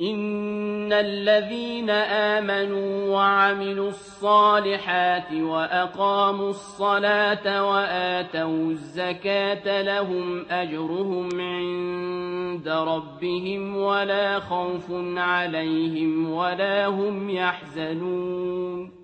إِنَّ الَّذِينَ آمَنُوا وَعَمِلُوا الصَّالِحَاتِ وَأَقَامُوا الصَّلَاةَ وَآتَوُا الزَّكَاةَ لَهُمْ أَجْرُهُمْ عِندَ رَبِّهِمْ وَلَا خَوْفٌ عَلَيْهِمْ وَلَا هُمْ يَحْزَنُونَ